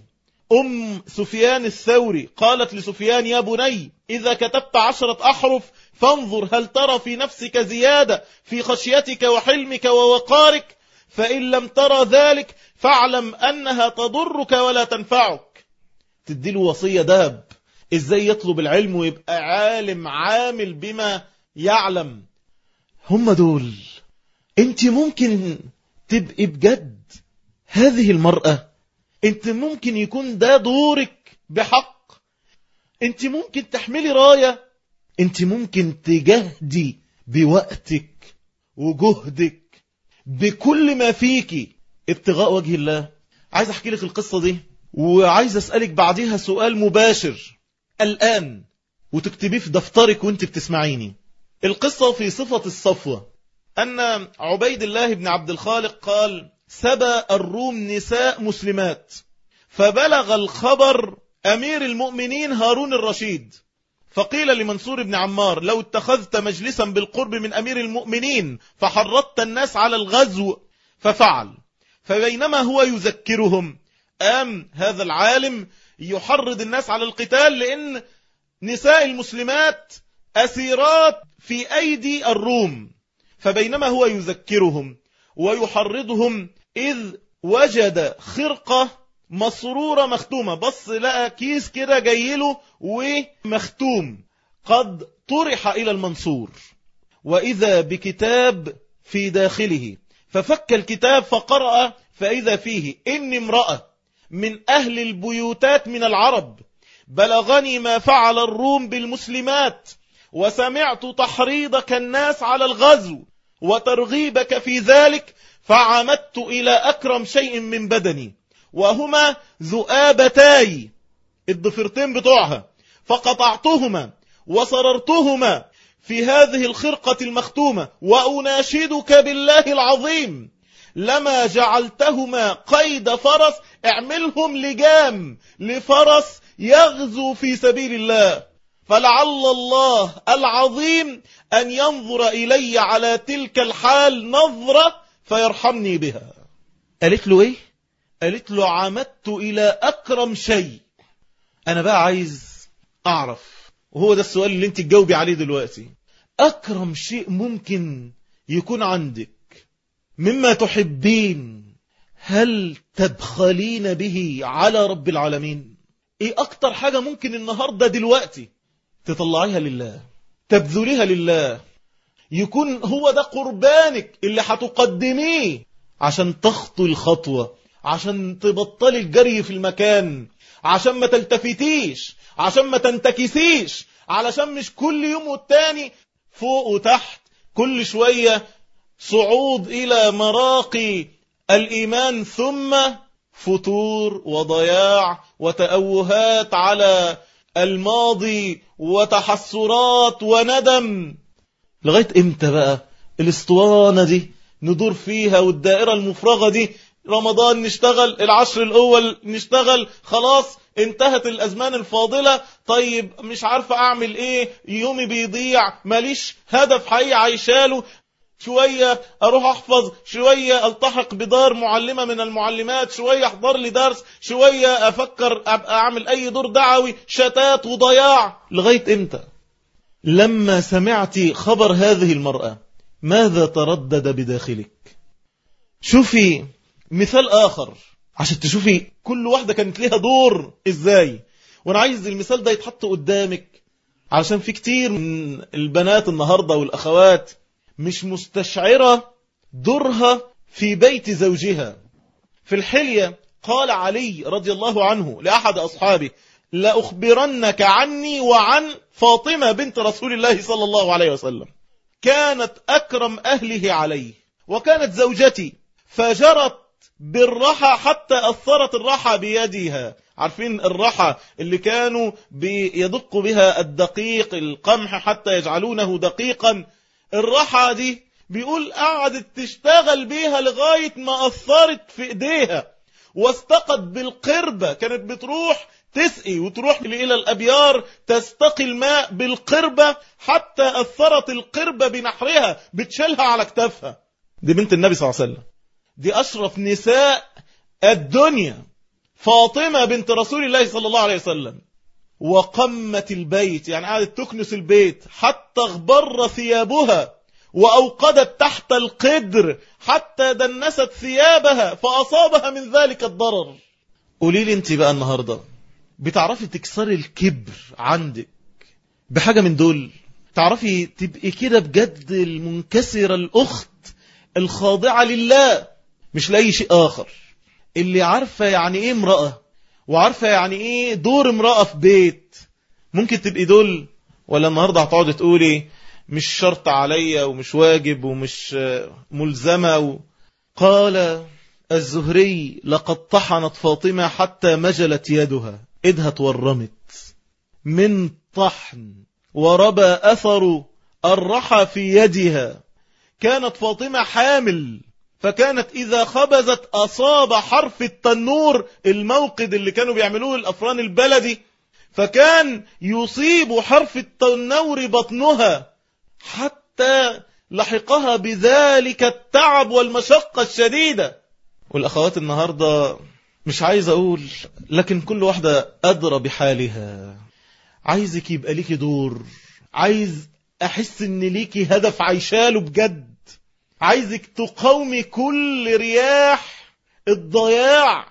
S1: سفيان الثوري قالت لسفيان يا بني إذا كتبت 10 أحرف فانظر هل ترى في نفسك زيادة في خشيتك وحلمك ووقارك، فإن لم ترى ذلك فاعلم أنها تضرك ولا تنفعك. تديله وصية دهب إزاي يطلب العلم ويبقى عالم عامل بما يعلم. هم دول انت ممكن تبقي بجد هذه المرأة، انت ممكن يكون ده دورك بحق، انت ممكن تحملي راية، انت ممكن تجهدي بوقتك وجهدك بكل ما فيكي ابتغاء وجه الله. عايز احكي لك القصة دي، وعايز اسألك بعدها سؤال مباشر الآن وتكتبيه في دفترك وانت بتسمعيني. القصة في صفة الصفوة، أن عبيد الله بن عبد الخالق قال سبى الروم نساء مسلمات، فبلغ الخبر أمير المؤمنين هارون الرشيد، فقيل لمنصور بن عمار لو اتخذت مجلسا بالقرب من أمير المؤمنين فحرضت الناس على الغزو، ففعل. فبينما هو يذكرهم هذا العالم يحرض الناس على القتال، لأن نساء المسلمات أسيرات في أيدي الروم. فبينما هو يذكرهم ويحرضهم إذ وجد خرقة مسرورة مختومة، بص لقى كيس كده جايله ومختوم قد طرح إلى المنصور، وإذا بكتاب في داخله، ففك الكتاب فقرأ فإذا فيه: إني امرأة من أهل البيوتات من العرب، بلغني ما فعل الروم بالمسلمات، وسمعت تحريضك الناس على الغزو وترغيبك في ذلك، فعمدت إلى أكرم شيء من بدني، وهما ذؤابتاي، الضفرتين بتوعها، فقطعتهما وصررتهما في هذه الخرقة المختومة، وأناشدك بالله العظيم لما جعلتهما قيد فرس، اعملهم لجام لفرس يغزو في سبيل الله، فلعل الله العظيم أن ينظر إلي على تلك الحال نظرة فيرحمني بها. قالت له إيه؟ قالت له: عمدت إلى أكرم شيء. أنا بقى عايز أعرف، وهو ده السؤال اللي انت تجاوبي عليه دلوقتي، أكرم شيء ممكن يكون عندك مما تحبين، هل تبخلين به على رب العالمين؟ ايه أكتر حاجة ممكن النهاردة دلوقتي تطلعيها لله، تبذليها لله، يكون هو ده قربانك اللي هتقدميه عشان تخطو الخطوة، عشان تبطلي الجري في المكان، عشان ما تلتفتيش، عشان ما تنتكسيش، علشان مش كل يوم والتاني فوق وتحت، كل شوية صعود إلى مراقي الإيمان، ثم فتور وضياع وتأوهات على الماضي وتحسرات وندم. لغاية امتى بقى الاسطوانة دي ندور فيها، والدائرة المفرغة دي؟ رمضان نشتغل، العشر الأول نشتغل، خلاص انتهت الأزمان الفاضلة، طيب مش عارفة أعمل إيه، يومي بيضيع، ماليش هدف حقيقي عايشاله، شوية أروح أحفظ، شوية ألتحق بدار معلمة من المعلمات، شوية أحضر لي درس، شوية أفكر أبقى أعمل أي دور دعوي، شتات وضياع. لغاية إمتى؟ لما سمعت خبر هذه المرأة ماذا تردد بداخلك؟ شوفي مثال آخر عشان تشوفي كل واحدة كانت لها دور إزاي، وأنا عايز المثال ده يتحط قدامك، علشان في كتير من البنات النهاردة والأخوات مش مستشعرة دورها في بيت زوجها. في الحلية قال علي رضي الله عنه لأحد أصحابه: لأخبرنك عني وعن فاطمة بنت رسول الله صلى الله عليه وسلم، كانت أكرم أهله عليه، وكانت زوجتي، فجرت بالرحى حتى أثرت الرحى بيدها. عارفين الرحى اللي كانوا بيدق بها الدقيق، القمح حتى يجعلونه دقيقا، الرحى دي بيقول قعدت تشتغل بيها لغاية ما أثرت في إيديها، واستقت بالقربة، كانت بتروح تسقي وتروح إلى الأبيار تستقي الماء بالقربة حتى أثرت القربة بنحرها، بتشيلها على كتافها. دي بنت النبي صلى الله عليه وسلم، دي أشرف نساء الدنيا، فاطمة بنت رسول الله صلى الله عليه وسلم. وقمت البيت، يعني قعدت تكنس البيت حتى اغبر ثيابها، وأوقدت تحت القدر حتى دنست ثيابها فأصابها من ذلك الضرر. قولي لي انت بقى النهاردة بتعرفي تكسري الكبر عندك بحاجة من دول؟ تعرفي تبقي كده بجد المنكسرة الأخت الخاضعة لله مش لأي شيء آخر، اللي عارفة يعني ايه امرأة، وعارفة يعني ايه دور امرأة في بيت؟ ممكن تبقي دول، ولا النهاردة هتقعد تقولي مش شرط عليا ومش واجب ومش ملزمة قال الزهري: لقد طحنت فاطمة حتى مجلت يدها، ايدها تورمت من طحن وربى أثر الرحى في يدها. كانت فاطمة حامل، فكانت إذا خبزت أصاب حرف التنور، الموقد اللي كانوا بيعملوه الأفران البلدي، فكان يصيب حرف التنور بطنها حتى لحقها بذلك التعب والمشقة الشديدة. والأخوات النهاردة مش عايز أقول، لكن كل واحدة أدرى بحالها. عايزك يبقى ليكي دور، عايز أحس إن ليكي هدف عايشاله بجد، عايزك تقاومي كل رياح الضياع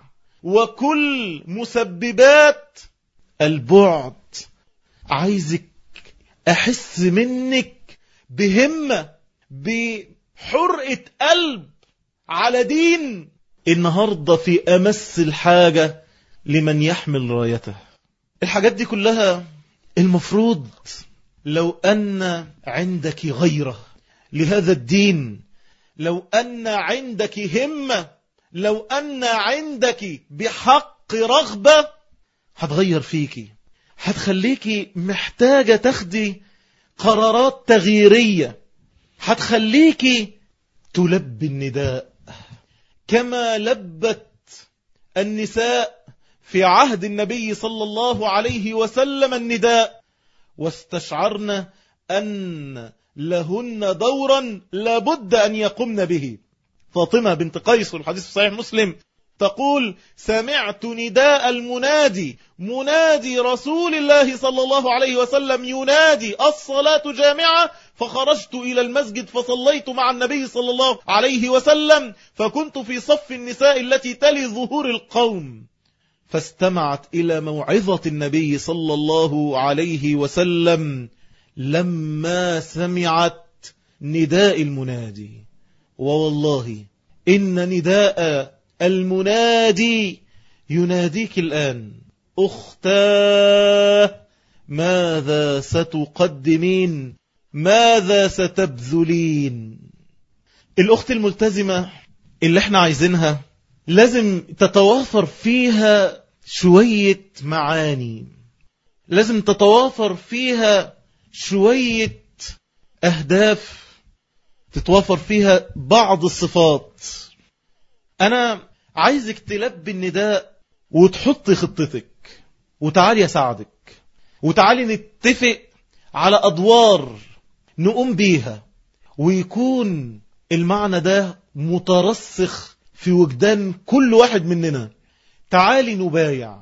S1: وكل مسببات البعد. عايزك أحس منك بهمة، بحرقة قلب على دين، النهاردة في أمس الحاجة لمن يحمل رايته. الحاجات دي كلها المفروض لو أن عندك غيرة لهذا الدين، لو أن عندك همة، لو أن عندك بحق رغبة، هتغير فيكي، هتخليكي محتاجة تاخدي قرارات تغييرية، هتخليكي تلبي النداء كما لبت النساء في عهد النبي صلى الله عليه وسلم النداء، واستشعرن أن لهن دورا لابد أن يقمن به. فاطمة بنت قيس الحديث في صحيح مسلم تقول: سمعت نداء المنادي، منادي رسول الله صلى الله عليه وسلم ينادي الصلاة جامعة، فخرجت إلى المسجد فصليت مع النبي صلى الله عليه وسلم، فكنت في صف النساء التي تلي ظهور القوم، فاستمعت إلى موعظة النبي صلى الله عليه وسلم لما سمعت نداء المنادي. ووالله إن نداء المنادي يناديك الآن: أختاه ماذا ستقدمين، ماذا ستبذلين؟ الأخت الملتزمة اللي احنا عايزينها لازم تتوافر فيها شوية معاني، لازم تتوافر فيها شوية أهداف، تتوافر فيها بعض الصفات. أنا عايزك تلبي النداء وتحطي خطتك، وتعالي أساعدك، وتعالي نتفق على أدوار نقوم بيها، ويكون المعنى ده مترسخ في وجدان كل واحد مننا. تعالي نبايع،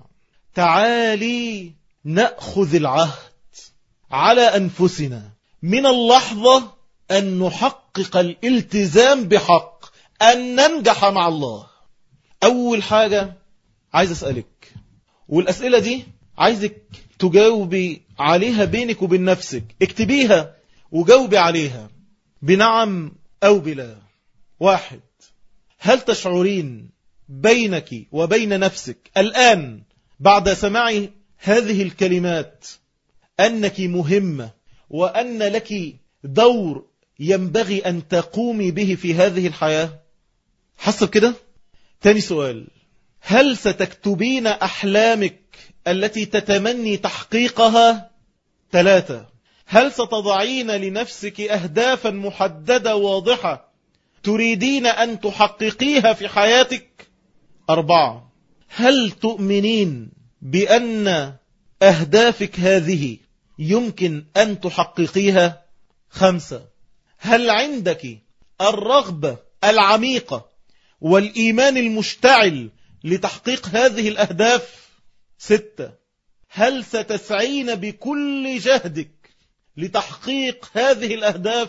S1: تعالي نأخذ العهد على أنفسنا من اللحظة أن نحقق الالتزام بحق، أن ننجح مع الله. أول حاجة عايز أسألك، والأسئلة دي عايزك تجاوبي عليها بينك وبين نفسك، اكتبيها وجاوبي عليها بنعم أو بلا. 1: هل تشعرين بينك وبين نفسك الآن بعد سماع هذه الكلمات أنك مهمة، وأن لك دور ينبغي أن تقومي به في هذه الحياة؟ حسب كده. تاني سؤال: هل ستكتبين أحلامك التي تتمني تحقيقها؟ 3: هل ستضعين لنفسك أهدافا محددة واضحة تريدين أن تحققيها في حياتك؟ 4: هل تؤمنين بأن أهدافك هذه يمكن أن تحققيها؟ 5: هل عندك الرغبة العميقة والإيمان المشتعل لتحقيق هذه الأهداف؟ 6: هل ستسعين بكل جهدك لتحقيق هذه الأهداف؟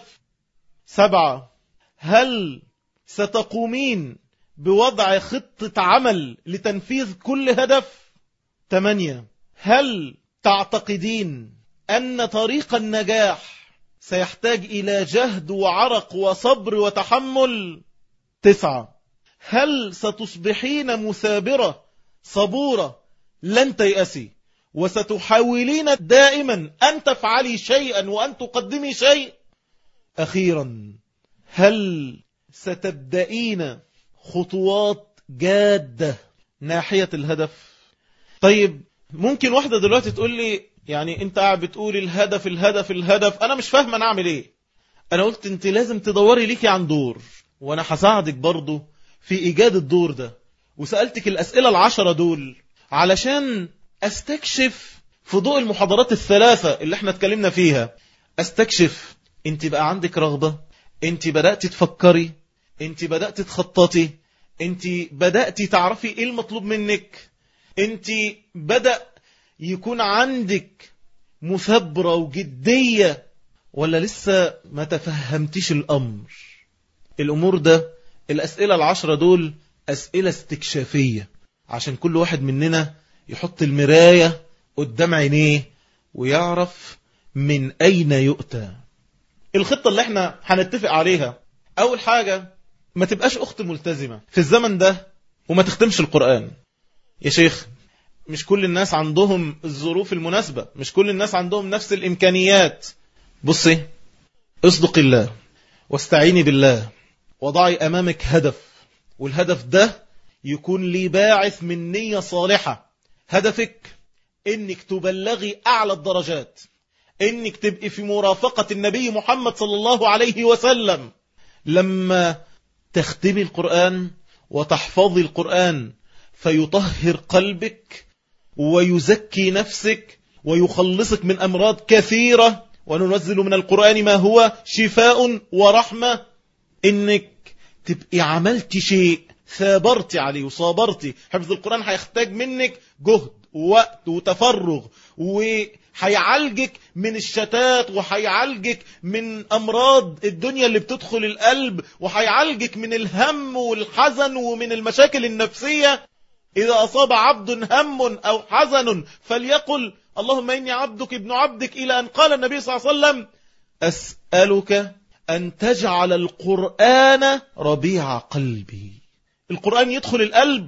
S1: 7: هل ستقومين بوضع خطة عمل لتنفيذ كل هدف؟ 8: هل تعتقدين أن طريق النجاح سيحتاج إلى جهد وعرق وصبر وتحمل؟ 9: هل ستصبحين مثابرة صبورة لن تيأسي، وستحاولين دائما أن تفعلي شيئا وأن تقدمي شيء؟ أخيرا: هل ستبدأين خطوات جادة ناحية الهدف؟ طيب، ممكن واحدة دلوقتي تقول لي: يعني انت قاعد بتقول الهدف الهدف الهدف، انا مش فاهم انا اعمل ايه. انا قلت انت لازم تدوري ليكي عن دور، وانا هساعدك برضو في ايجاد الدور ده، وسألتك الاسئلة 10 دول علشان استكشف في ضوء المحاضرات 3 اللي احنا اتكلمنا فيها، استكشف انت بقى عندك رغبة، انت بدأت تفكري، انت بدأت تخططي، انت بدأت تعرفي ايه المطلوب منك، انت بدأ يكون عندك مثابرة وجدية، ولا لسه ما تفهمتيش الأمر؟ الأمور ده، الأسئلة 10 دول أسئلة استكشافية، عشان كل واحد مننا يحط المراية قدام عينيه ويعرف من أين يؤتى. الخطة اللي احنا هنتفق عليها، اول حاجة ما تبقاش اخت ملتزمة في الزمن ده وما تختمش القرآن. يا شيخ مش كل الناس عندهم الظروف المناسبة، مش كل الناس عندهم نفس الامكانيات. بصي، اصدق الله واستعيني بالله وضعي امامك هدف، والهدف ده يكون لي باعث من نية صالحة. هدفك انك تبلغي اعلى الدرجات، انك تبقي في مرافقة النبي محمد صلى الله عليه وسلم. لما تختمي القرآن وتحفظي القرآن فيطهر قلبك ويزكي نفسك ويخلصك من أمراض كثيرة، وننزل من القرآن ما هو شفاء ورحمة. إنك تبقي عملتي شيء ثابرتي عليه وصابرتي. حفظ القرآن هيحتاج منك جهد ووقت وتفرغ، وهيعالجك من الشتات، وهيعالجك من أمراض الدنيا اللي بتدخل القلب، وهيعالجك من الهم والحزن ومن المشاكل النفسية. إذا أصاب عبد هم أو حزن فليقل اللهم إني عبدك ابن عبدك، إلى أن قال النبي صلى الله عليه وسلم أسألك أن تجعل القرآن ربيع قلبي. القرآن يدخل القلب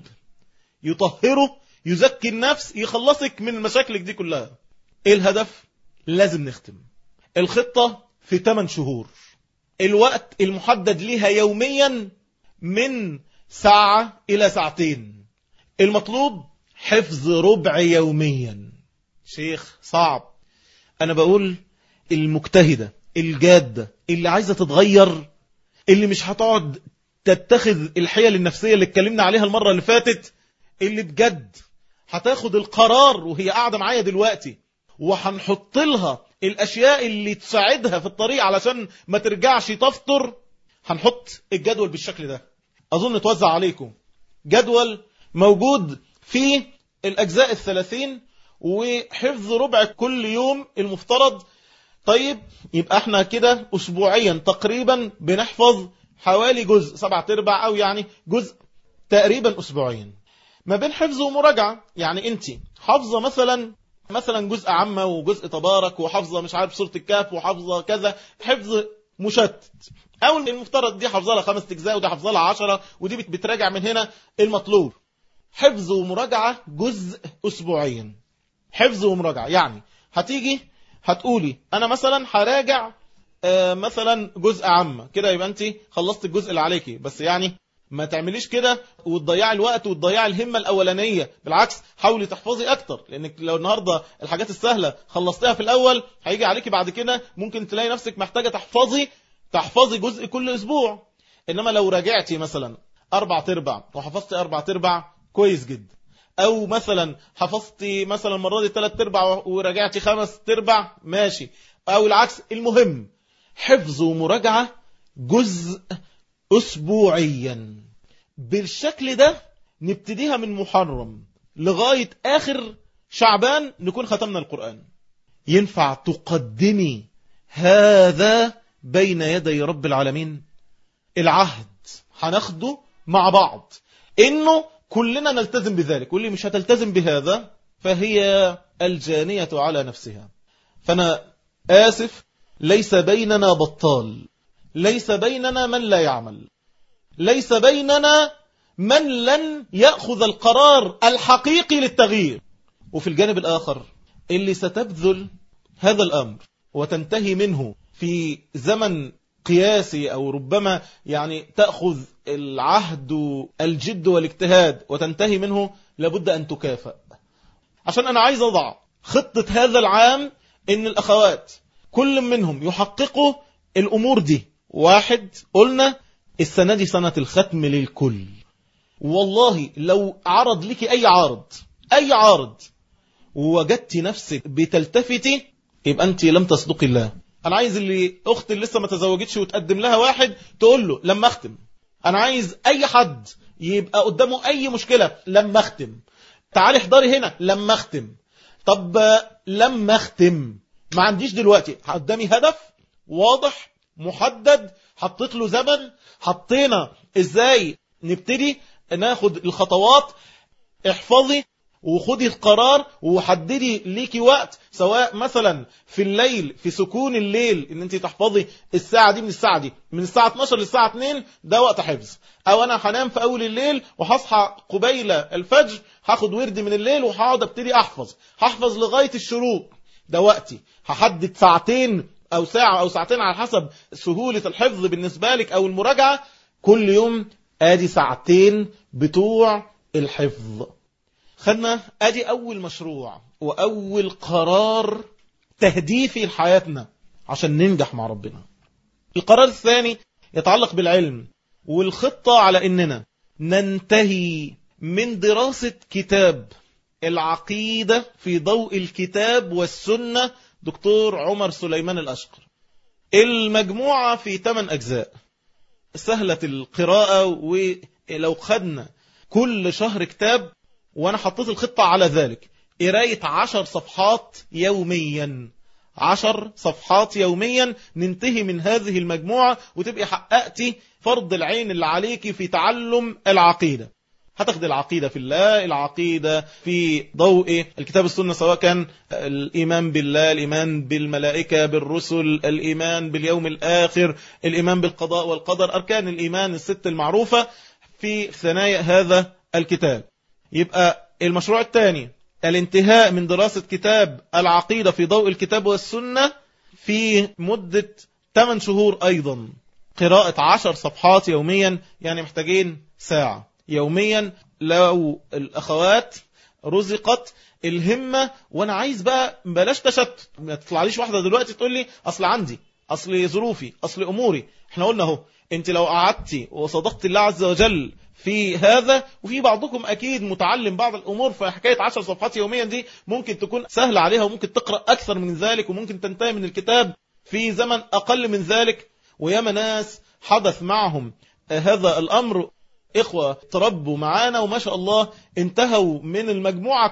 S1: يطهره يزكي النفس يخلصك من مشاكلك دي كلها. إيه الهدف؟ لازم نختم الخطة في 8 شهور. الوقت المحدد لها يوميا من ساعة إلى ساعتين. المطلوب حفظ ربع يوميا. شيخ صعب. أنا بقول المجتهدة الجادة اللي عايزة تتغير، اللي مش هتقعد تتخذ الحيل النفسية اللي اتكلمنا عليها المرة اللي فاتت، اللي بجد هتاخد القرار وهي قاعدة معايا دلوقتي، وهنحط لها الأشياء اللي تساعدها في الطريق علشان ما ترجعش تفطر. هنحط الجدول بالشكل ده، أظن توزع عليكم جدول موجود فيه الأجزاء 30 وحفظ ربع كل يوم المفترض. طيب يبقى احنا كده أسبوعيا تقريبا بنحفظ حوالي جزء 7/4 أو يعني جزء تقريبا أسبوعيا. ما بين حفظ ومراجعة، يعني انت حافظة مثلا جزء عامة وجزء تبارك وحافظة مش عارف سورة الكهف وحافظة كذا، حفظ مشتت. أو المفترض دي حافظة لها 5 أجزاء ودي حافظة لها 10 ودي بتراجع من هنا. المطلوب حفظ ومراجعة جزء أسبوعيا. حفظ ومراجعة يعني هتيجي هتقولي أنا مثلا هراجع مثلا جزء عامة كده، يبقى أنت خلصت الجزء اللي عليكي. بس يعني ما تعمليش كده وتضيعي الوقت وتضيعي الهمة الأولانية، بالعكس حاولي تحفظي أكتر، لأنك لو النهاردة الحاجات السهلة خلصتها في الأول هيجي عليكي بعد كده ممكن تلاقي نفسك محتاجة تحفظي جزء كل أسبوع. إنما لو راجعتي مثلا 4/4 وحفظتي 4/4 كويس جدا، أو مثلا حفظتي مثلا المرة دي 3/4 وراجعتي 5/4 ماشي، أو العكس. المهم حفظ ومراجعة جزء أسبوعيا. بالشكل ده نبتديها من محرم لغاية آخر شعبان نكون ختمنا القرآن. ينفع تقدمي هذا بين يدي رب العالمين؟ العهد هناخده مع بعض إنه كلنا نلتزم بذلك، واللي مش هتلتزم بهذا فهي الجانية على نفسها. فأنا آسف، ليس بيننا بطال، ليس بيننا من لا يعمل، ليس بيننا من لن يأخذ القرار الحقيقي للتغيير. وفي الجانب الآخر اللي ستبذل هذا الأمر وتنتهي منه في زمن قياسي، أو ربما يعني تأخذ العهد الجد والاجتهاد وتنتهي منه، لابد أن تكافأ. عشان أنا عايز أضع خطة هذا العام إن الأخوات كل منهم يحققوا الأمور دي. 1، قلنا السنة دي سنة الختم للكل. والله لو عرض لك أي عارض ووجدت نفسك بتلتفتي يبقى أنت لم تصدق الله. أنا عايز اللي أخت اللي لسه ما تزوجتش وتقدم لها واحد تقول له لما أختم. أنا عايز أي حد يبقى قدامه أي مشكلة لما أختم، تعالي احضري هنا لما أختم. طب لما أختم ما عنديش دلوقتي، قدامي هدف واضح محدد، حطيت له زمن، حطينا ازاي نبتدي ناخد الخطوات. احفظي وخدي القرار وحددي ليكي وقت، سواء مثلا في الليل في سكون الليل ان انت تحفظي الساعة دي من الساعة دي من الساعة 12 للساعة 2 ده وقت حفظ، او انا هنام في اول الليل وهصحى قبيل الفجر هاخد ورد من الليل وهقعد ابتدي هحفظ لغاية الشروق ده وقتي. هحدد ساعتين او ساعة او ساعتين على حسب سهولة الحفظ بالنسبة لك او المراجعة، كل يوم ادي ساعتين بتوع الحفظ. خدنا ادي اول مشروع واول قرار تهديفي لحياتنا عشان ننجح مع ربنا. القرار الثاني يتعلق بالعلم والخطة على اننا ننتهي من دراسة كتاب العقيدة في ضوء الكتاب والسنة دكتور عمر سليمان الأشقر. المجموعة في 8 أجزاء سهلة القراءة، ولو خدنا كل شهر كتاب، وانا حطيت الخطة على ذلك، قراية 10 صفحات يوميا، 10 صفحات يوميا ننتهي من هذه المجموعة وتبقى حققتي فرض العين اللي عليك في تعلم العقيدة. هتاخد العقيدة في الله، العقيدة في ضوء الكتاب السنة، سواء كان الإيمان بالله، الإيمان بالملائكة بالرسل، الإيمان باليوم الآخر، الإيمان بالقضاء والقدر، أركان الإيمان الست المعروفة في ثنايا هذا الكتاب. يبقى المشروع الثاني الانتهاء من دراسة كتاب العقيدة في ضوء الكتاب والسنة في مدة 8 شهور، أيضا قراءة 10 صفحات يوميا، يعني محتاجين ساعة يوميا. لو الأخوات رزقت الهمة، وانا عايز بقى بلاش تشتت، ما تطلعليش واحدة دلوقتي تقول لي اصل عندي، اصل ظروفي، اصل اموري. احنا قلنا اهو، انت لو قعدتي وصدقت الله عز وجل في هذا، وفي بعضكم اكيد متعلم بعض الامور، فحكاية 10 صفحات يوميا دي ممكن تكون سهلة عليها، وممكن تقرأ اكثر من ذلك، وممكن تنتهي من الكتاب في زمن اقل من ذلك. وياما ناس حدث معهم هذا الامر، إخوة تربوا معانا وما شاء الله انتهوا من المجموعة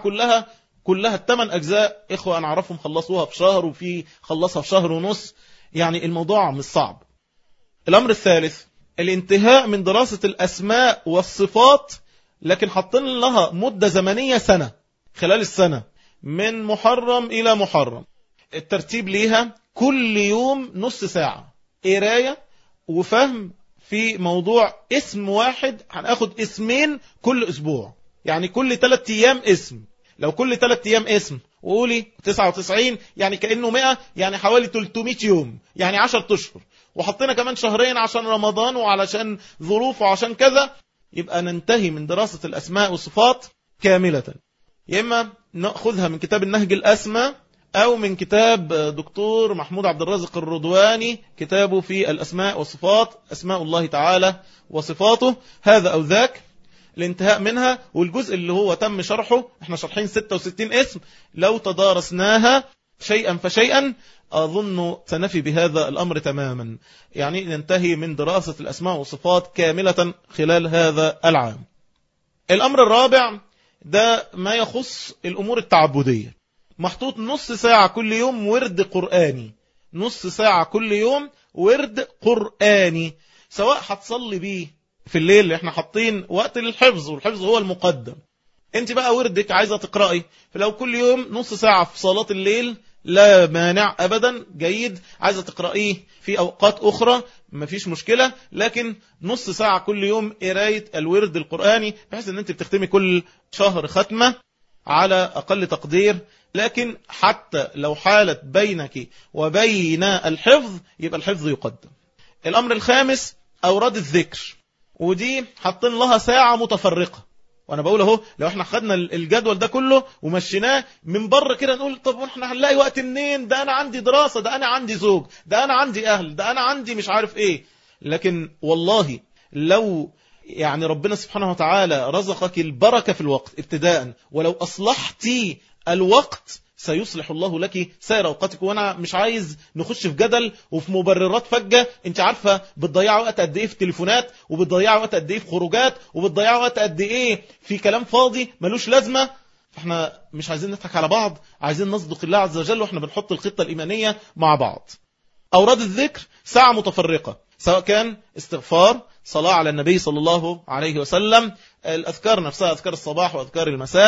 S1: كلها 8 أجزاء. إخوة أنا أعرفهم خلصوها في شهر، وفي خلصها في شهر ونص، يعني الموضوع مش صعب. الأمر الثالث الانتهاء من دراسة الأسماء والصفات، لكن حطين لها مدة زمنية سنة، خلال السنة من محرم إلى محرم. الترتيب ليها كل يوم نص ساعة قراية وفهم في موضوع اسم واحد، هناخد اسمين كل اسبوع، يعني كل 3 ايام اسم. لو كل 3 ايام اسم وقولي 99 يعني كأنه 100، يعني حوالي 300 يوم، يعني 10 اشهر، وحطينا كمان شهرين عشان رمضان وعلشان ظروف وعشان كذا، يبقى ننتهي من دراسة الاسماء والصفات كاملة. يا اما نأخذها من كتاب النهج الأسمى، أو من كتاب دكتور محمود عبد الرازق الرضواني، كتابه في الأسماء والصفات، أسماء الله تعالى وصفاته، هذا أو ذاك، الانتهاء منها. والجزء اللي هو تم شرحه، احنا شرحين 66 اسم، لو تدارسناها شيئا فشيئا أظن سنفي بهذا الأمر تماما، يعني ننتهي من دراسة الأسماء والصفات كاملة خلال هذا العام. الأمر الرابع ده ما يخص الأمور التعبدية، محطوط نص ساعة كل يوم ورد قرآني، نص ساعة كل يوم ورد قرآني، سواء هتصلي بيه في الليل، احنا حاطين وقت للحفظ والحفظ هو المقدم، انت بقى وردك عايزة تقرأي، فلو كل يوم نص ساعة في صلاة الليل لا مانع أبدا، جيد. عايزة تقرأيه في أوقات أخرى مفيش مشكلة، لكن نص ساعة كل يوم قراية الورد القرآني، بحيث ان انت بتختمي كل شهر ختمة على أقل تقدير. لكن حتى لو حالت بينك وبين الحفظ يبقى الحفظ يقدم. الأمر الخامس أوراد الذكر، ودي حطين لها ساعة متفرقة. وأنا بقول اهو، لو احنا خدنا الجدول ده كله ومشيناه من بره كده نقول طب احنا هنلاقي وقت منين؟ ده أنا عندي دراسة، ده أنا عندي زوج، ده أنا عندي أهل، ده أنا عندي مش عارف إيه. لكن والله لو يعني ربنا سبحانه وتعالى رزقك البركة في الوقت ابتداء، ولو أصلحتي الوقت سيصلح الله لك سائر أوقاتك. وأنا مش عايز نخش في جدل وفي مبررات فجة. انت عارفة بتضيع وقت قد ايه في تليفونات، وبتضيع وقت قد ايه في خروجات، وبتضيع وقت قد ايه في كلام فاضي ملوش لازمة. فاحنا مش عايزين نضحك على بعض، عايزين نصدق الله عز وجل واحنا بنحط الخطة الإيمانية مع بعض. أوراد الذكر ساعة متفرقة، سواء كان استغفار، صلاة على النبي صلى الله عليه وسلم، الأذكار نفسها، أذكار الصباح وأذكار المساء،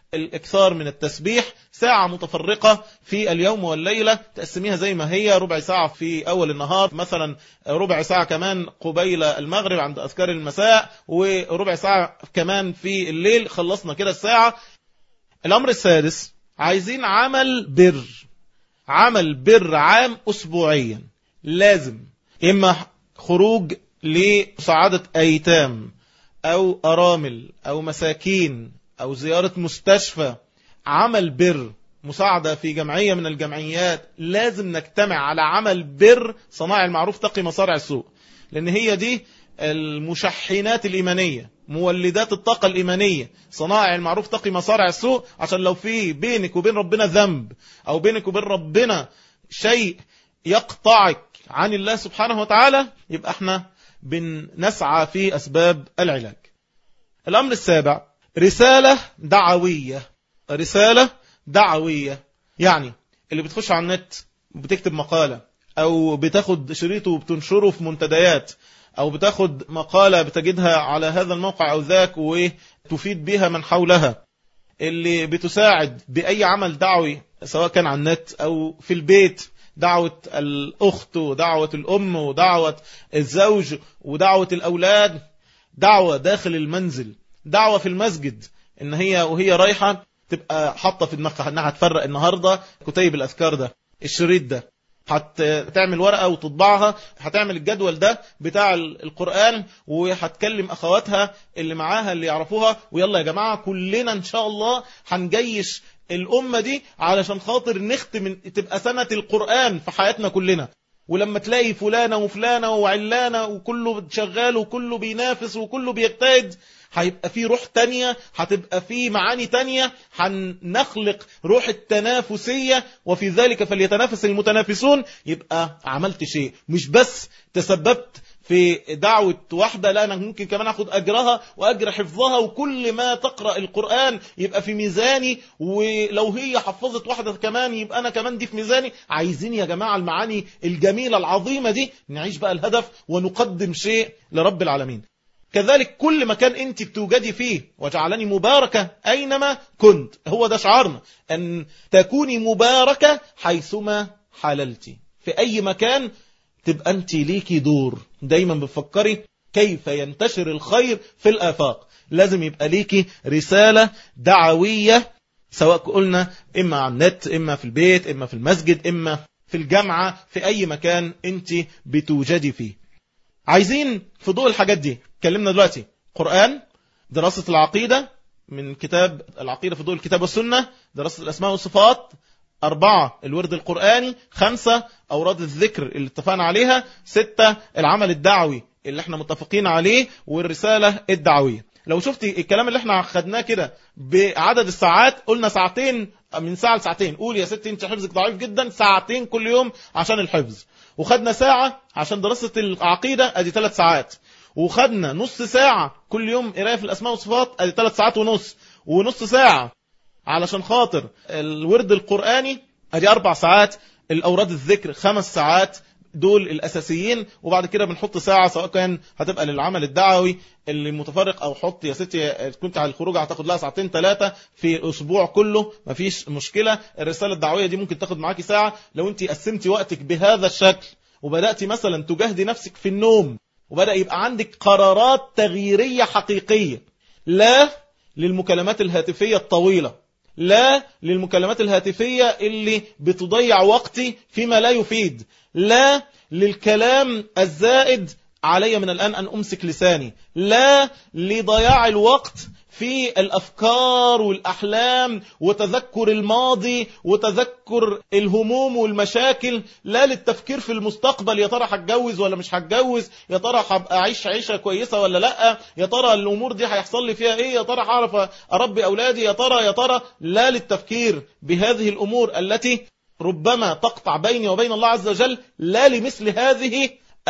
S1: الإكثار من التسبيح، ساعة متفرقة في اليوم والليلة تقسميها زي ما هي، ربع ساعة في أول النهار مثلا، ربع ساعة كمان قبيل المغرب عند أذكار المساء، وربع ساعة كمان في الليل. خلصنا كده الساعة. الأمر السادس، عايزين عمل بر عام أسبوعيا، لازم إما خروج لمساعدة أيتام أو أرامل أو مساكين أو زيارة مستشفى، عمل بر، مساعدة في جمعية من الجمعيات. لازم نجتمع على عمل بر، صناع المعروف تقي مصارع السوء، لأن هي دي المشحنات الإيمانية، مولدات الطاقة الإيمانية. صناع المعروف تقي مصارع السوء، عشان لو في بينك وبين ربنا ذنب أو بينك وبين ربنا شيء يقطعك عن الله سبحانه وتعالى، يبقى احنا بنسعى في أسباب العلاج. الأمر السابع، رسالة دعوية. يعني اللي بتخش على النت بتكتب مقالة، أو بتاخد شريطه وبتنشره في منتديات، أو بتاخد مقالة بتجدها على هذا الموقع أو ذاك وتفيد بها من حولها، اللي بتساعد بأي عمل دعوي سواء كان على النت أو في البيت، دعوة الأخت ودعوة الأم ودعوة الزوج ودعوة الأولاد، دعوة داخل المنزل، دعوة في المسجد، إن هي وهي رايحة تبقى حاطة في دماغها إنها هتفرق النهاردة كتيب الأذكار ده، الشريط ده، هتعمل ورقة وتطبعها، هتعمل الجدول ده بتاع القرآن، وهتكلم أخواتها اللي معاها اللي يعرفوها، ويلا يا جماعة كلنا إن شاء الله هنجيش الأمة دي علشان خاطر نختم تبقى سنة القرآن في حياتنا كلنا. ولما تلاقي فلانة وفلانة وعلانة وكله شغال وكله بينافس وكله بيجتهد، هيبقى في روح تانية، هتبقى في معاني تانية، هنخلق روح التنافسية، وفي ذلك فليتنافس المتنافسون. يبقى عملت شيء، مش بس تسببت في دعوة واحدة، لا أنا ممكن كمان أخذ أجرها وأجر حفظها، وكل ما تقرأ القرآن يبقى في ميزاني، ولو هي حفظت واحدة كمان يبقى أنا كمان دي في ميزاني. عايزين يا جماعة المعاني الجميلة العظيمة دي نعيش بقى الهدف ونقدم شيء لرب العالمين. كذلك كل مكان أنت بتوجدي فيه، وجعلني مباركة أينما كنت، هو ده شعارنا، أن تكوني مباركة حيثما حللتي. في أي مكان تبقى أنت ليكي دور، دايما بتفكري كيف ينتشر الخير في الآفاق. لازم يبقى ليكي رسالة دعوية، سواء قلنا إما على النت، إما في البيت، إما في المسجد، إما في الجامعة، في أي مكان أنت بتوجدي فيه. عايزين في ضوء الحاجات دي، اتكلمنا دلوقتي قرآن، دراسة العقيدة من كتاب العقيدة في ضوء الكتاب والسنة، دراسة الأسماء والصفات، 4 الورد القرآني، 5 أوراد الذكر اللي اتفقنا عليها، 6 العمل الدعوي اللي احنا متفقين عليه، والرسالة الدعوية. لو شفتي الكلام اللي احنا خدناه كده بعدد الساعات، قلنا ساعتين، من ساعة لساعتين. قول يا ستي انت حفظك ضعيف جدا، ساعتين كل يوم عشان الحفظ، وخدنا ساعة عشان دراسة العقيدة، ادي 3 ساعات، وخدنا نص ساعة كل يوم قرايه في الأسماء والصفات، ادي 3 ساعات ونص، ونص ساعة علشان خاطر الورد القرآني، ادي 4 ساعات، الأوراد الذكر 5 ساعات، دول الأساسيين. وبعد كده بنحط ساعة سواء كان هتبقى للعمل الدعوي اللي متفرق، أو حط يا ستي كنت على الخروج هتاخد لها 2 3 في الأسبوع كله، مفيش مشكلة. الرسالة الدعوية دي ممكن تاخد معاكي ساعة. لو انت قسمتي وقتك بهذا الشكل، وبدأتي مثلا تجاهدي نفسك في النوم، وبدأ يبقى عندك قرارات تغييرية حقيقية، لا للمكالمات الهاتفية الطويلة، لا للمكالمات الهاتفية اللي بتضيع وقتي فيما لا يفيد، لا للكلام الزائد علي من الآن أن أمسك لساني، لا لضياع الوقت في الأفكار والأحلام وتذكر الماضي وتذكر الهموم والمشاكل، لا للتفكير في المستقبل، يا ترى هتجوز ولا مش هتجوز، يا ترى هبقى أعيش عيشة كويسة ولا لا، يا ترى الأمور دي هيحصل لي فيها إيه، يا ترى هعرف أربي أولادي، يا ترى لا للتفكير بهذه الأمور التي ربما تقطع بيني وبين الله عز وجل، لا لمثل هذه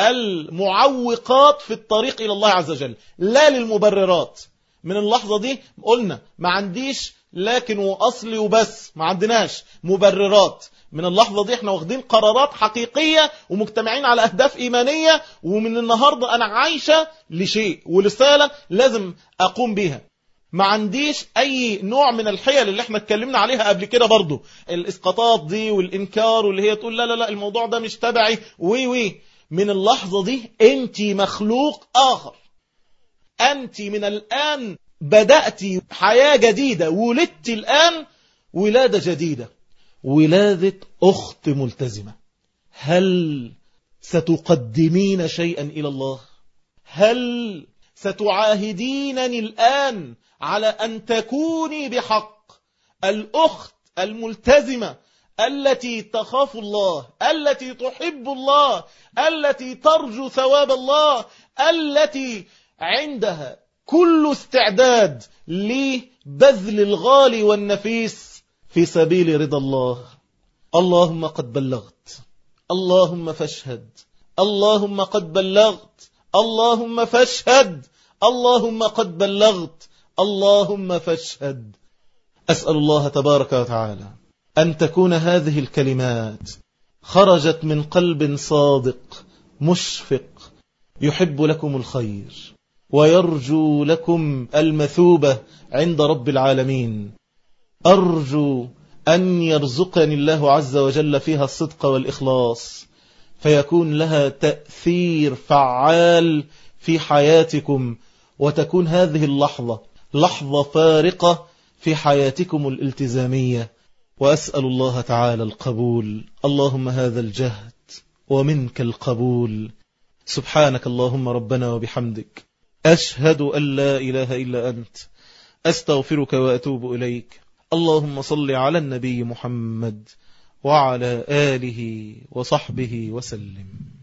S1: المعوقات في الطريق إلى الله عز وجل، لا للمبررات. من اللحظة دي قلنا ما عنديش لكن وأصلي وبس، ما عندناش مبررات. من اللحظة دي احنا واخدين قرارات حقيقية ومجتمعين على أهداف إيمانية، ومن النهاردة أنا عايشة لشيء ورسالة لازم أقوم بها. ما عنديش أي نوع من الحيل اللي احنا اتكلمنا عليها قبل كده برضو، الإسقاطات دي والإنكار واللي هي تقول لا لا لا الموضوع ده مش تبعي وي. من اللحظة دي أنت مخلوق آخر، أنت من الآن بدأت حياة جديدة، ولدت الآن ولادة جديدة، ولادة أخت ملتزمة. هل ستقدمين شيئا إلى الله؟ هل ستعاهدينني الآن على أن تكوني بحق الأخت الملتزمة التي تخاف الله، التي تحب الله، التي ترجو ثواب الله، التي عندها كل استعداد لبذل الغالي والنفيس في سبيل رضا الله؟ اللهم قد بلغت، اللهم فاشهد، اللهم قد بلغت، اللهم فاشهد، اللهم قد بلغت، اللهم فاشهد. أسأل الله تبارك وتعالى أن تكون هذه الكلمات خرجت من قلب صادق مشفق يحب لكم الخير ويرجو لكم المثوبة عند رب العالمين. أرجو أن يرزقني الله عز وجل فيها الصدق والإخلاص، فيكون لها تأثير فعال في حياتكم، وتكون هذه اللحظة لحظة فارقة في حياتكم الالتزامية. وأسأل الله تعالى القبول. اللهم هذا الجهد ومنك القبول. سبحانك اللهم ربنا وبحمدك، أشهد أن لا إله إلا أنت، أستغفرك وأتوب إليك. اللهم صل على النبي محمد وعلى آله وصحبه وسلم.